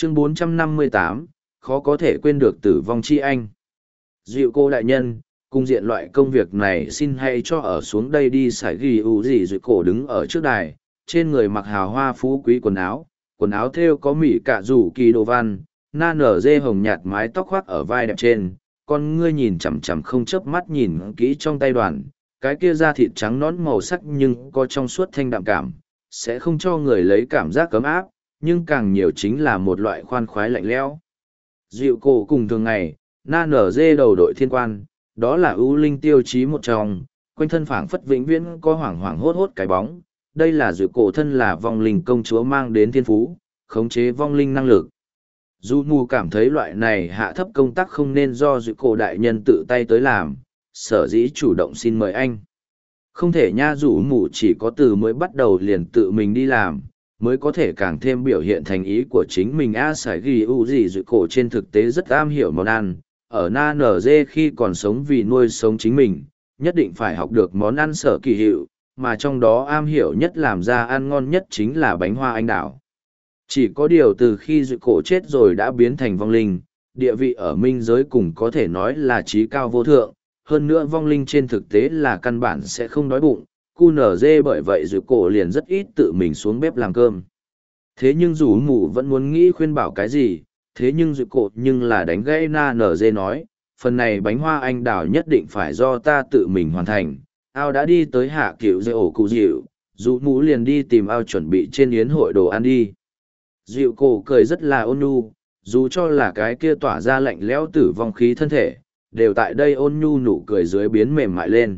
Chương 458, khó có thể quên được tử vong chi anh. Dịu cô đại nhân, cung diện loại công việc này xin hãy cho ở xuống đây đi. Sải ghi ủ gì dịu cổ đứng ở trước đài, trên người mặc hào hoa phú quý quần áo thêu có mỉ cả rủ kỳ đồ văn, na nở dê hồng nhạt mái tóc khoác ở vai đẹp trên, con ngươi nhìn chằm chằm không chớp mắt nhìn kỹ trong tay đoàn, cái kia da thịt trắng nõn màu sắc nhưng có trong suốt thanh đạm cảm, sẽ không cho người lấy cảm giác cấm áp, nhưng càng nhiều chính là một loại khoan khoái lạnh lẽo. Dịu cổ cùng thường ngày, na nở dê đầu đội thiên quan, đó là ưu linh tiêu chí một trong, quanh thân phảng phất vĩnh viễn có hoảng hoảng hốt hốt cái bóng. Đây là dịu cổ thân là vong linh công chúa mang đến thiên phú, khống chế vong linh năng lực. Dù mù cảm thấy loại này hạ thấp công tác không nên do dịu cổ đại nhân tự tay tới làm, sở dĩ chủ động xin mời anh. Không thể nha, dù mù chỉ có từ mới bắt đầu liền tự mình đi làm, mới có thể càng thêm biểu hiện thành ý của chính mình. Sải ghi u gì dịu cổ trên thực tế rất am hiểu món ăn, ở na nở dê khi còn sống vì nuôi sống chính mình, nhất định phải học được món ăn sở kỳ hiệu, mà trong đó am hiểu nhất làm ra ăn ngon nhất chính là bánh hoa anh đào. Chỉ có điều từ khi dịu cổ chết rồi đã biến thành vong linh, địa vị ở minh giới cùng có thể nói là trí cao vô thượng, hơn nữa vong linh trên thực tế là căn bản sẽ không đói bụng, QNZ bởi vậy dịu cổ liền rất ít tự mình xuống bếp làm cơm. Thế nhưng dù mù vẫn muốn nghĩ khuyên bảo cái gì, thế nhưng dịu cổ nhưng là đánh gãy na nở dê nói, phần này bánh hoa anh đào nhất định phải do ta tự mình hoàn thành. Ao đã đi tới hạ cựu dây ổ cụ dịu, dù mũ liền đi tìm ao chuẩn bị trên yến hội đồ ăn đi. Dịu cổ cười rất là ôn nhu, dù cho là cái kia tỏa ra lạnh lẽo tử vong khí thân thể, đều tại đây ôn nhu nụ cười dưới biến mềm mại lên.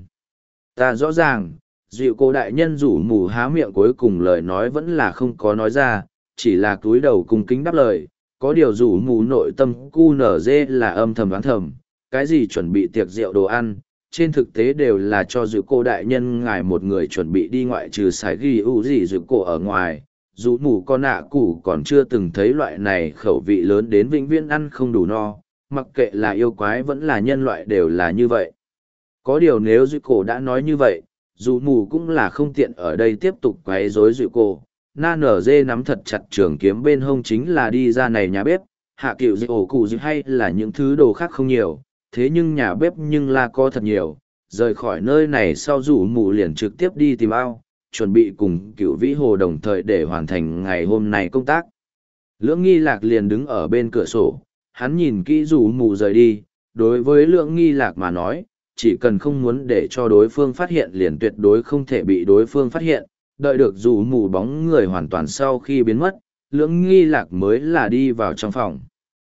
Ta rõ ràng, dịu cổ đại nhân rủ mù há miệng cuối cùng lời nói vẫn là không có nói ra, chỉ là cúi đầu cung kính đáp lời. Có điều rủ mù nội tâm QNZ là âm thầm đoán thầm, cái gì chuẩn bị tiệc rượu đồ ăn, trên thực tế đều là cho dịu cổ đại nhân ngài một người chuẩn bị đi, ngoại trừ sải ghi ủ gì dịu cổ ở ngoài. Dù mù con nạ củ còn chưa từng thấy loại này khẩu vị lớn đến vĩnh viễn ăn không đủ no, mặc kệ là yêu quái vẫn là nhân loại đều là như vậy. Có điều nếu dịu cổ đã nói như vậy, dù mù cũng là không tiện ở đây tiếp tục quấy rối dịu cổ. Na nở dê nắm thật chặt trường kiếm bên hông chính là đi ra này nhà bếp, hạ cựu dịu ổ cụ dịu hay là những thứ đồ khác không nhiều, thế nhưng nhà bếp nhưng là có thật nhiều. Rời khỏi nơi này sau rủ mù liền trực tiếp đi tìm ao, chuẩn bị cùng cựu vĩ hồ đồng thời để hoàn thành ngày hôm nay công tác. Lưỡng nghi lạc liền đứng ở bên cửa sổ, hắn nhìn kỹ rủ mù rời đi, đối với lưỡng nghi lạc mà nói, chỉ cần không muốn để cho đối phương phát hiện liền tuyệt đối không thể bị đối phương phát hiện, đợi được rủ mù bóng người hoàn toàn sau khi biến mất, lưỡng nghi lạc mới là đi vào trong phòng.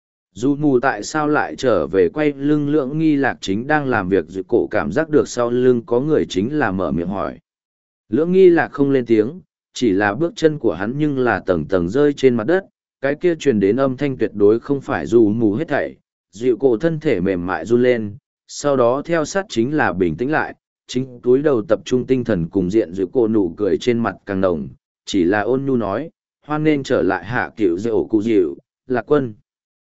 Dù mù tại sao lại trở về quay lưng lưỡng nghi lạc chính đang làm việc, dịu cổ cảm giác được sau lưng có người chính là mở miệng hỏi. Lưỡng nghi lạc không lên tiếng, chỉ là bước chân của hắn nhưng là tầng tầng rơi trên mặt đất, cái kia truyền đến âm thanh tuyệt đối không phải dù mù hết thảy. Dịu cổ thân thể mềm mại run lên, sau đó theo sát chính là bình tĩnh lại, chính túi đầu tập trung tinh thần cùng diện dịu cổ nụ cười trên mặt càng đồng, chỉ là ôn nhu nói, hoan nên trở lại hạ cựu dịu cụ dịu, Lạc Quân.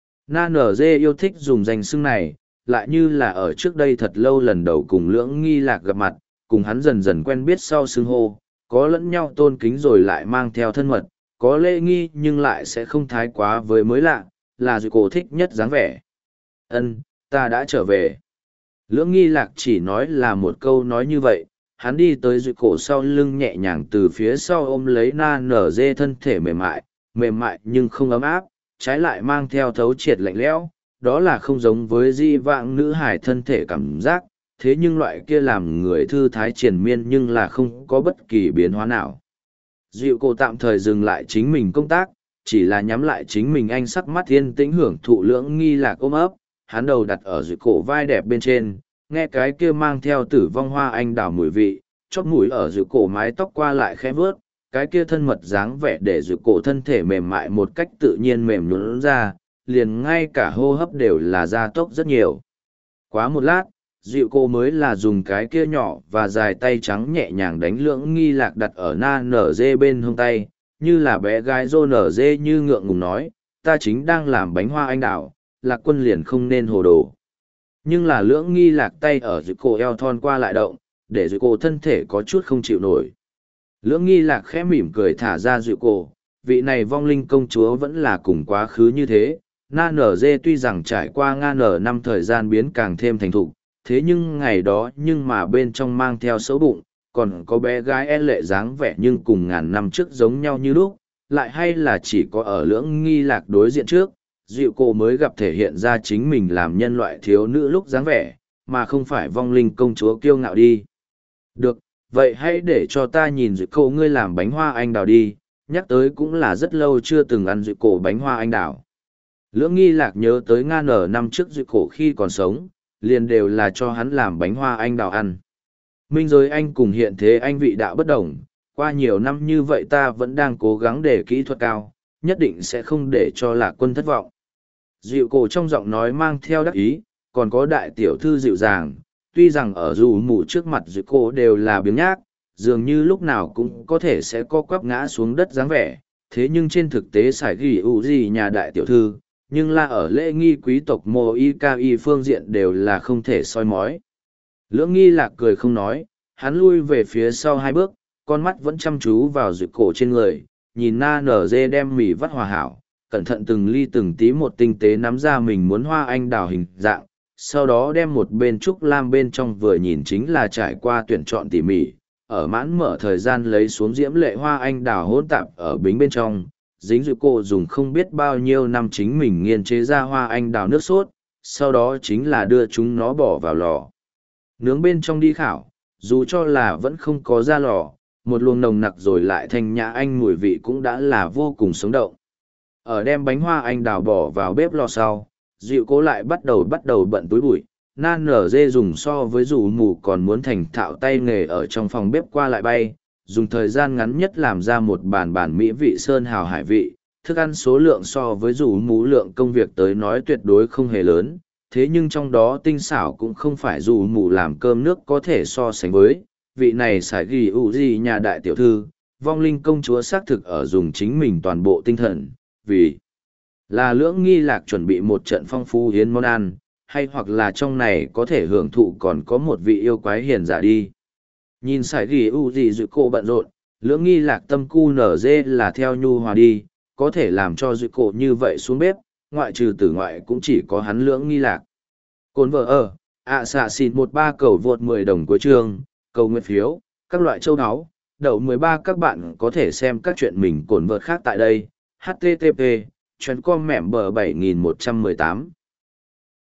Na nở dê yêu thích dùng danh xưng này, lại như là ở trước đây thật lâu lần đầu cùng lưỡng nghi lạc gặp mặt, cùng hắn dần dần quen biết sau xưng hô, có lẫn nhau tôn kính rồi lại mang theo thân mật, có lễ nghi nhưng lại sẽ không thái quá với mới lạ, là dịu cổ thích nhất dáng vẻ. Ân, ta đã trở về. Lưỡng nghi lạc chỉ nói là một câu nói như vậy, hắn đi tới dịu cổ sau lưng nhẹ nhàng từ phía sau ôm lấy na nở dê thân thể mềm mại nhưng không ấm áp, trái lại mang theo thấu triệt lạnh lẽo, đó là không giống với di vãng nữ hải thân thể cảm giác, thế nhưng loại kia làm người thư thái triền miên nhưng là không có bất kỳ biến hóa nào. Dịu cổ tạm thời dừng lại chính mình công tác, chỉ là nhắm lại chính mình anh sắc mắt yên tĩnh hưởng thụ lưỡng nghi lạc ôm ấp, hắn đầu đặt ở dịu cổ vai đẹp bên trên, nghe cái kia mang theo tử vong hoa anh đào mùi vị, chóp mũi ở dịu cổ mái tóc qua lại khẽ vớt, cái kia thân mật dáng vẻ để dịu cổ thân thể mềm mại một cách tự nhiên mềm nhũn ra, liền ngay cả hô hấp đều là gia tốc rất nhiều. Quá một lát, dịu cổ mới là dùng cái kia nhỏ và dài tay trắng nhẹ nhàng đánh lưỡng nghi lạc đặt ở na nở dê bên hông tay, như là bé gái rô nở dê như ngượng ngùng nói, ta chính đang làm bánh hoa anh đào, Lạc Quân liền không nên hồ đồ. Nhưng là lưỡng nghi lạc tay ở dịu cổ eo thon qua lại động, để dịu cổ thân thể có chút không chịu nổi. Lưỡng nghi lạc khẽ mỉm cười thả ra dịu cổ, vị này vong linh công chúa vẫn là cùng quá khứ như thế. Na nở dê tuy rằng trải qua ngàn năm thời gian biến càng thêm thành thục, thế nhưng ngày đó nhưng mà bên trong mang theo xấu bụng, còn có bé gái e lệ dáng vẻ nhưng cùng ngàn năm trước giống nhau như lúc, lại hay là chỉ có ở lưỡng nghi lạc đối diện trước, dịu cô mới gặp thể hiện ra chính mình làm nhân loại thiếu nữ lúc dáng vẻ, mà không phải vong linh công chúa kiêu ngạo đi. Được, vậy hãy để cho ta nhìn dịu cô ngươi làm bánh hoa anh đào đi, nhắc tới cũng là rất lâu chưa từng ăn dịu cổ bánh hoa anh đào. Lưỡng nghi lạc nhớ tới ngàn năm trước dịu cổ khi còn sống, liền đều là cho hắn làm bánh hoa anh đào ăn. Minh giới anh cùng hiện thế anh vị đạo bất đồng, qua nhiều năm như vậy ta vẫn đang cố gắng để kỹ thuật cao, nhất định sẽ không để cho lạc quân thất vọng. Dịu cổ trong giọng nói mang theo đắc ý, còn có đại tiểu thư dịu dàng, tuy rằng ở dù mù trước mặt dịu cổ đều là biếng nhác, dường như lúc nào cũng có thể sẽ co quắp ngã xuống đất dáng vẻ, thế nhưng trên thực tế sải ghi ủ gì nhà đại tiểu thư, nhưng là ở lễ nghi quý tộc mô y ca y phương diện đều là không thể soi mói. Lưỡng nghi lạc cười không nói, hắn lui về phía sau hai bước, con mắt vẫn chăm chú vào dịu cổ trên người, nhìn na nở dê đem mì vắt hòa hảo, cẩn thận từng ly từng tí một tinh tế nắm ra mình muốn hoa anh đào hình dạng, sau đó đem một bên trúc lam bên trong vừa nhìn chính là trải qua tuyển chọn tỉ mỉ, ở mãn mở thời gian lấy xuống diễm lệ hoa anh đào hỗn tạp ở bính bên trong, dính dịu cô dùng không biết bao nhiêu năm chính mình nghiên chế ra hoa anh đào nước sốt, sau đó chính là đưa chúng nó bỏ vào lò. Nướng bên trong đi khảo, dù cho là vẫn không có ra lò, một luồng nồng nặc rồi lại thanh nhã anh mùi vị cũng đã là vô cùng sống động. Ở đem bánh hoa anh đào bỏ vào bếp lò sau, dịu cố lại bắt đầu bận túi bụi. Nan nở dê dùng so với rủ mù còn muốn thành thạo tay nghề ở trong phòng bếp qua lại bay, dùng thời gian ngắn nhất làm ra một bản mỹ vị sơn hào hải vị, thức ăn số lượng so với rủ mù lượng công việc tới nói tuyệt đối không hề lớn, thế nhưng trong đó tinh xảo cũng không phải rủ mù làm cơm nước có thể so sánh với, vị này sải ghi ủ gì nhà đại tiểu thư, vong linh công chúa xác thực ở dùng chính mình toàn bộ tinh thần, vì là lưỡng nghi lạc chuẩn bị một trận phong phú hiến món ăn, hay hoặc là trong này có thể hưởng thụ còn có một vị yêu quái hiền giả đi. Nhìn sải ghi ủ gì dự cô bận rộn, lưỡng nghi lạc tâm cu nở dê là theo nhu hòa đi, có thể làm cho dự cô như vậy xuống bếp, ngoại trừ tử ngoại cũng chỉ có hắn lưỡng nghi lạc. Cồn vợ ở, xạ xịt 13 cầu vượt 10 đồng cuối chương, cầu nguyện phiếu, các loại châu áo, đậu 13 các bạn có thể xem các chuyện mình cồn vợt khác tại đây, http, chuyến com mẻm bờ 7118.